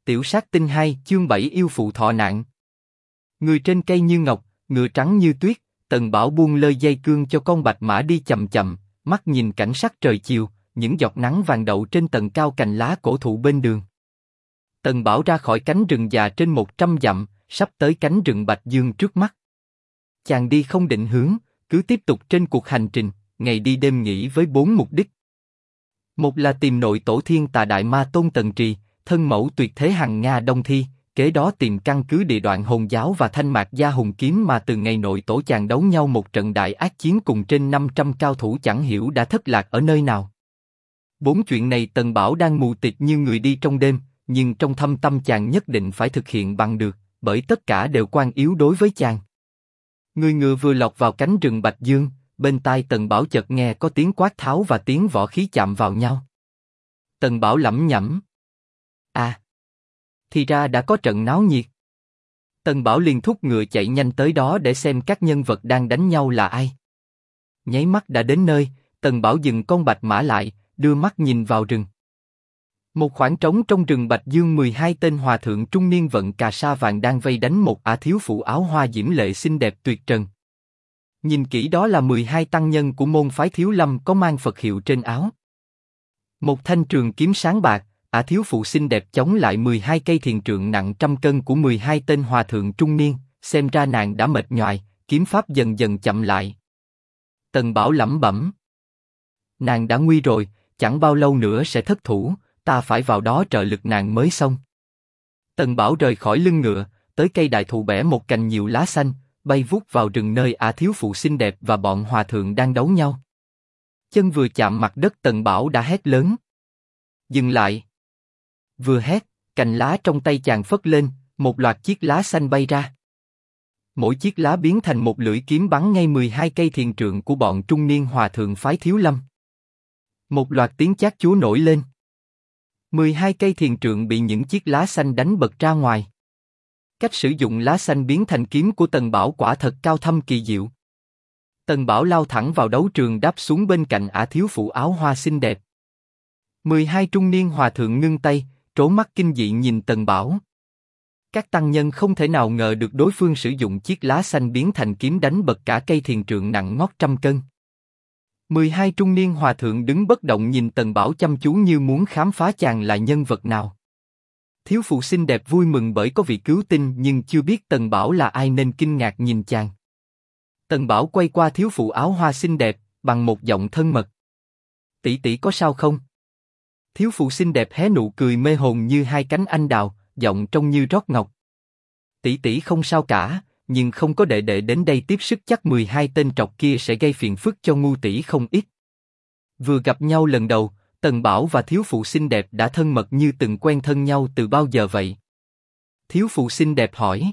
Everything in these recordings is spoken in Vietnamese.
Tiểu sát tinh 2 chương 7 yêu phụ thọ nạn. Người trên cây như ngọc, ngựa trắng như tuyết, Tần Bảo buông lơi dây cương cho con bạch mã đi chậm chậm, mắt nhìn cảnh sắc trời chiều, những giọt nắng vàng đậu trên tầng cao cành lá cổ thụ bên đường. Tần Bảo ra khỏi cánh rừng già trên 100 dặm, sắp tới cánh rừng Bạch Dương trước mắt. Chàng đi không định hướng, cứ tiếp tục trên cuộc hành trình, ngày đi đêm nghỉ với 4 mục đích. Một là tìm nội tổ thiên tà đại ma Tôn Tần Trì, thân mẫu tuyệt thế hằng Nga Đông Thi, kế đó tìm căn cứ địa đoạn hồn giáo và thanh mạc gia hùng kiếm mà từ ngày nội tổ chàng đấu nhau một trận đại ác chiến cùng trên 500 cao thủ chẳng hiểu đã thất lạc ở nơi nào. 4 chuyện này Tần Bảo đang mù tịt như người đi trong đêm, nhưng trong thâm tâm chàng nhất định phải thực hiện bằng được, bởi tất cả đều quan yếu đối với chàng. Người ngựa vừa lọt vào cánh rừng Bạch Dương, bên tai Tần Bảo chợt nghe có tiếng quát tháo và tiếng võ khí chạm vào nhau. Tần Bảo lẩm nhẩm. À, thì ra đã có trận náo nhiệt. Tần Bảo liền thúc ngựa chạy nhanh tới đó để xem các nhân vật đang đánh nhau là ai. Nháy mắt đã đến nơi, Tần Bảo dừng con bạch mã lại, đưa mắt nhìn vào rừng. Một khoảng trống trong rừng Bạch Dương, 12 tên hòa thượng trung niên vận cà sa vàng đang vây đánh một ả thiếu phụ áo hoa diễm lệ xinh đẹp tuyệt trần. Nhìn kỹ đó là 12 tăng nhân của môn phái Thiếu Lâm có mang Phật hiệu trên áo. Một thanh trường kiếm sáng bạc, ả thiếu phụ xinh đẹp chống lại 12 cây thiền trượng nặng trăm cân của 12 tên hòa thượng trung niên, xem ra nàng đã mệt nhoài, kiếm pháp dần dần chậm lại. Tần Bảo lẩm bẩm. Nàng đã nguy rồi, chẳng bao lâu nữa sẽ thất thủ, ta phải vào đó trợ lực nàng mới xong. Tần Bảo rời khỏi lưng ngựa, tới cây đại thụ bẻ một cành nhiều lá xanh, bay vút vào rừng nơi ả thiếu phụ xinh đẹp và bọn hòa thượng đang đấu nhau. Chân vừa chạm mặt đất Tần Bảo đã hét lớn. Dừng lại. Vừa hét, cành lá trong tay chàng phất lên, một loạt chiếc lá xanh bay ra. Mỗi chiếc lá biến thành một lưỡi kiếm bắn ngay 12 cây thiền trượng của bọn trung niên hòa thượng phái Thiếu Lâm. Một loạt tiếng chát chúa nổi lên. 12 cây thiền trượng bị những chiếc lá xanh đánh bật ra ngoài. Cách sử dụng lá xanh biến thành kiếm của Tần Bảo quả thật cao thâm kỳ diệu. Tần Bảo lao thẳng vào đấu trường đáp xuống bên cạnh ả thiếu phụ áo hoa xinh đẹp. 12 trung niên hòa thượng ngưng tay, trố mắt kinh dị nhìn Tần Bảo. Các tăng nhân không thể nào ngờ được đối phương sử dụng chiếc lá xanh biến thành kiếm đánh bật cả cây thiền trượng nặng ngót trăm cân. 12 trung niên hòa thượng đứng bất động nhìn Tần Bảo chăm chú như muốn khám phá chàng là nhân vật nào. Thiếu phụ xinh đẹp vui mừng bởi có vị cứu tinh nhưng chưa biết Tần Bảo là ai nên kinh ngạc nhìn chàng. Tần Bảo quay qua thiếu phụ áo hoa xinh đẹp, bằng một giọng thân mật. Tỷ tỷ có sao không? Thiếu phụ xinh đẹp hé nụ cười mê hồn như hai cánh anh đào, giọng trông như rót ngọc. Tỷ tỷ không sao cả, nhưng không có đệ đệ đến đây tiếp sức chắc 12 tên trọc kia sẽ gây phiền phức cho ngu tỷ không ít. Vừa gặp nhau lần đầu, Tần Bảo và thiếu phụ xinh đẹp đã thân mật như từng quen thân nhau từ bao giờ vậy? Thiếu phụ xinh đẹp hỏi.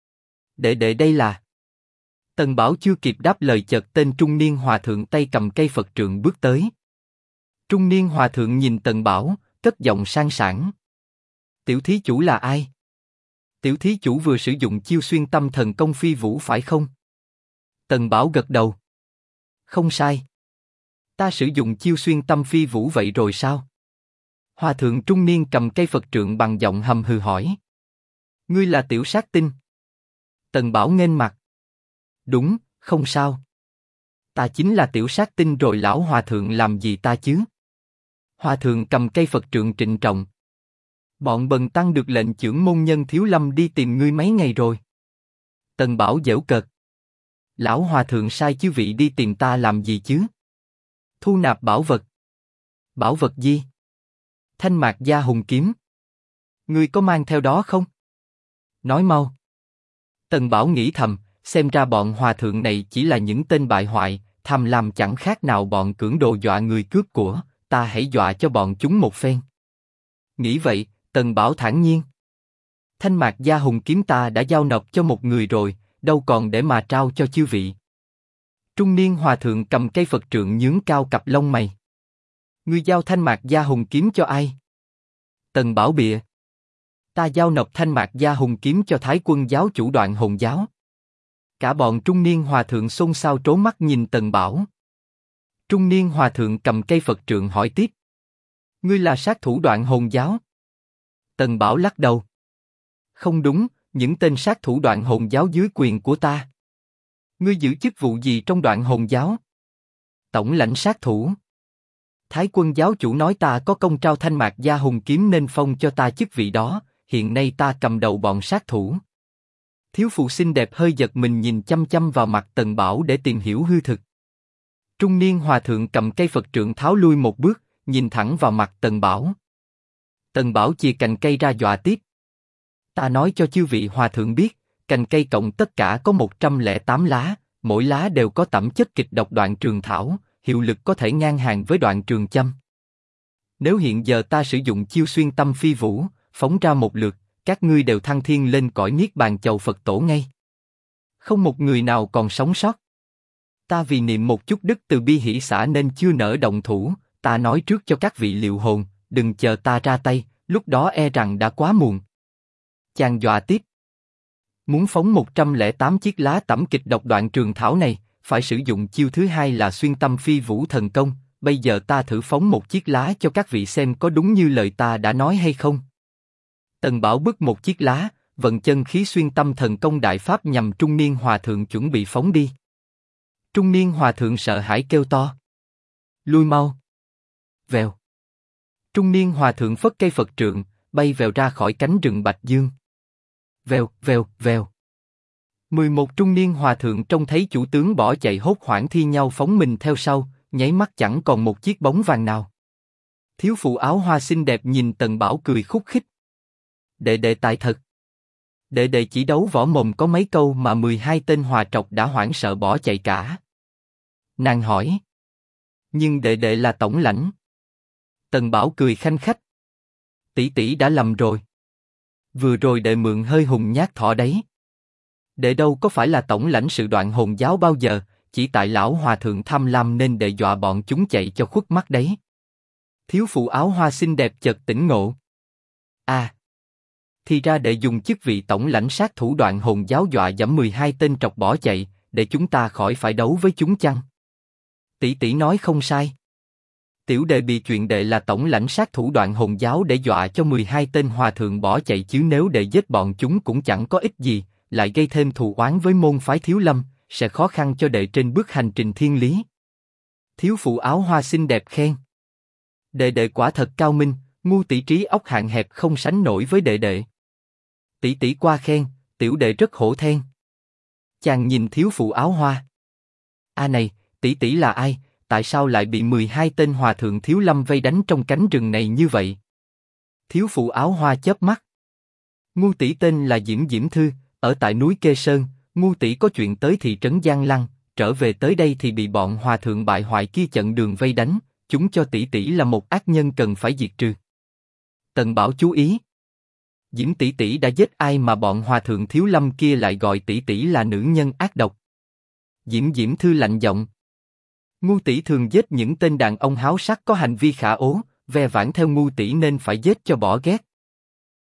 Đệ đệ đây là... Tần Bảo chưa kịp đáp lời chợt tên trung niên hòa thượng tay cầm cây Phật trượng bước tới. Trung niên hòa thượng nhìn Tần Bảo, cất giọng sang sảng. Tiểu thí chủ là ai? Tiểu thí chủ vừa sử dụng chiêu xuyên tâm thần công phi vũ phải không? Tần Bảo gật đầu. Không sai. Ta sử dụng chiêu xuyên tâm phi vũ vậy rồi sao? Hòa thượng trung niên cầm cây Phật trượng bằng giọng hầm hừ hỏi. Ngươi là tiểu sát tinh. Tần Bảo nghênh mặt. Đúng, không sao. Ta chính là tiểu sát tinh rồi, lão hòa thượng làm gì ta chứ? Hòa thượng cầm cây Phật trượng trịnh trọng. Bọn bần tăng được lệnh chưởng môn nhân Thiếu Lâm đi tìm ngươi mấy ngày rồi. Tần Bảo giễu cợt. Lão hòa thượng sai chư vị đi tìm ta làm gì chứ? Thu nạp bảo vật. Bảo vật gì? Thanh mạc gia hùng kiếm. Ngươi có mang theo đó không? Nói mau. Tần Bảo nghĩ thầm, xem ra bọn hòa thượng này chỉ là những tên bại hoại, tham lam chẳng khác nào bọn cưỡng đồ dọa người cướp của, ta hãy dọa cho bọn chúng một phen. Nghĩ vậy, Tần Bảo thản nhiên. Thanh mạc gia hùng kiếm ta đã giao nộp cho một người rồi, đâu còn để mà trao cho chư vị. Trung niên hòa thượng cầm cây Phật trượng nhướng cao cặp lông mày. Ngươi giao thanh mạc gia hùng kiếm cho ai? Tần Bảo bịa. Ta giao nộp thanh mạc gia hùng kiếm cho Thái Quân giáo chủ Đoạn Hồn giáo. Cả bọn trung niên hòa thượng xôn xao trố mắt nhìn Tần Bảo. Trung niên hòa thượng cầm cây Phật trượng hỏi tiếp. Ngươi là sát thủ Đoạn Hồn giáo? Tần Bảo lắc đầu. Không đúng, những tên sát thủ Đoạn Hồn giáo dưới quyền của ta. Ngươi giữ chức vụ gì trong Đoạn Hồn giáo? Tổng lãnh sát thủ. Thái quân giáo chủ nói ta có công trao thanh mạc gia hùng kiếm nên phong cho ta chức vị đó, hiện nay ta cầm đầu bọn sát thủ. Thiếu phụ xinh đẹp hơi giật mình nhìn chăm chăm vào mặt Tần Bảo để tìm hiểu hư thực. Trung niên hòa thượng cầm cây Phật trượng tháo lui một bước, nhìn thẳng vào mặt Tần Bảo. Tần Bảo chìa cành cây ra dọa tiếp. Ta nói cho chư vị hòa thượng biết, cành cây cộng tất cả có 108 lá, mỗi lá đều có tẩm chất kịch độc đoạn trường thảo, hiệu lực có thể ngang hàng với đoạn trường châm. Nếu hiện giờ ta sử dụng chiêu xuyên tâm phi vũ, phóng ra một lượt, các ngươi đều thăng thiên lên cõi niết bàn chầu Phật tổ ngay. Không một người nào còn sống sót. Ta vì niệm một chút đức từ bi hỷ xả nên chưa nỡ động thủ, ta nói trước cho các vị liệu hồn, đừng chờ ta ra tay, lúc đó e rằng đã quá muộn. Chàng dọa tiếp. Muốn phóng 108 chiếc lá tẩm kịch độc đoạn trường thảo này, phải sử dụng chiêu thứ hai là xuyên tâm phi vũ thần công, bây giờ ta thử phóng một chiếc lá cho các vị xem có đúng như lời ta đã nói hay không. Tần Bảo bứt một chiếc lá, vận chân khí xuyên tâm thần công đại pháp nhằm trung niên hòa thượng chuẩn bị phóng đi. Trung niên hòa thượng sợ hãi kêu to. Lui mau. Vèo. Trung niên hòa thượng phất cây Phật trượng, bay vèo ra khỏi cánh rừng Bạch Dương. Vèo, vèo, vèo. 11 trung niên hòa thượng trông thấy chủ tướng bỏ chạy hốt hoảng thi nhau phóng mình theo sau, nháy mắt chẳng còn một chiếc bóng vàng nào. Thiếu phụ áo hoa xinh đẹp nhìn Tần Bảo cười khúc khích. Đệ đệ tài thật. Đệ đệ chỉ đấu võ mồm có mấy câu mà 12 tên hòa trọc đã hoảng sợ bỏ chạy cả. Nàng hỏi. Nhưng đệ đệ là tổng lãnh. Tần Bảo cười khanh khách. Tỷ tỷ đã lầm rồi. Vừa rồi đệ mượn hơi hùng nhát thỏ đấy. Đệ đâu có phải là tổng lãnh sự Đoạn Hồn giáo bao giờ, chỉ tại lão hòa thượng tham lam nên đệ dọa bọn chúng chạy cho khuất mắt đấy. Thiếu phụ áo hoa xinh đẹp chợt tỉnh ngộ. À, thì ra đệ dùng chức vị tổng lãnh sát thủ Đoạn Hồn giáo dọa dẫm 12 tên trọc bỏ chạy, để chúng ta khỏi phải đấu với chúng chăng? Tỷ tỷ nói không sai. Tiểu đệ bị chuyện đệ là tổng lãnh sát thủ Đoạn Hồn giáo để dọa cho 12 tên hòa thượng bỏ chạy, chứ nếu đệ giết bọn chúng cũng chẳng có ích gì, lại gây thêm thù oán với môn phái Thiếu Lâm, sẽ khó khăn cho đệ trên bước hành trình thiên lý. Thiếu phụ áo hoa xinh đẹp khen. Đệ đệ quả thật cao minh, ngu tỷ trí óc hạn hẹp không sánh nổi với đệ đệ. Tỷ tỷ qua khen, tiểu đệ rất hổ thẹn. Chàng nhìn thiếu phụ áo hoa. A này, tỷ tỷ là ai? Tại sao lại bị 12 tên hòa thượng Thiếu Lâm vây đánh trong cánh rừng này như vậy? Thiếu phụ áo hoa chớp mắt. Ngu tỷ tên là Diễm Diễm Thư, ở tại núi Kê Sơn. Ngu tỷ có chuyện tới thị trấn Giang Lăng, trở về tới đây thì bị bọn hòa thượng bại hoại kia chặn đường vây đánh. Chúng cho tỷ tỷ là một ác nhân cần phải diệt trừ. Tần Bảo chú ý. Diễm tỷ tỷ đã giết ai mà bọn hòa thượng Thiếu Lâm kia lại gọi tỷ tỷ là nữ nhân ác độc? Diễm Diễm Thư lạnh giọng. Ngu tỷ thường giết những tên đàn ông háo sắc có hành vi khả ố, ve vãn theo ngu tỷ nên phải giết cho bỏ ghét.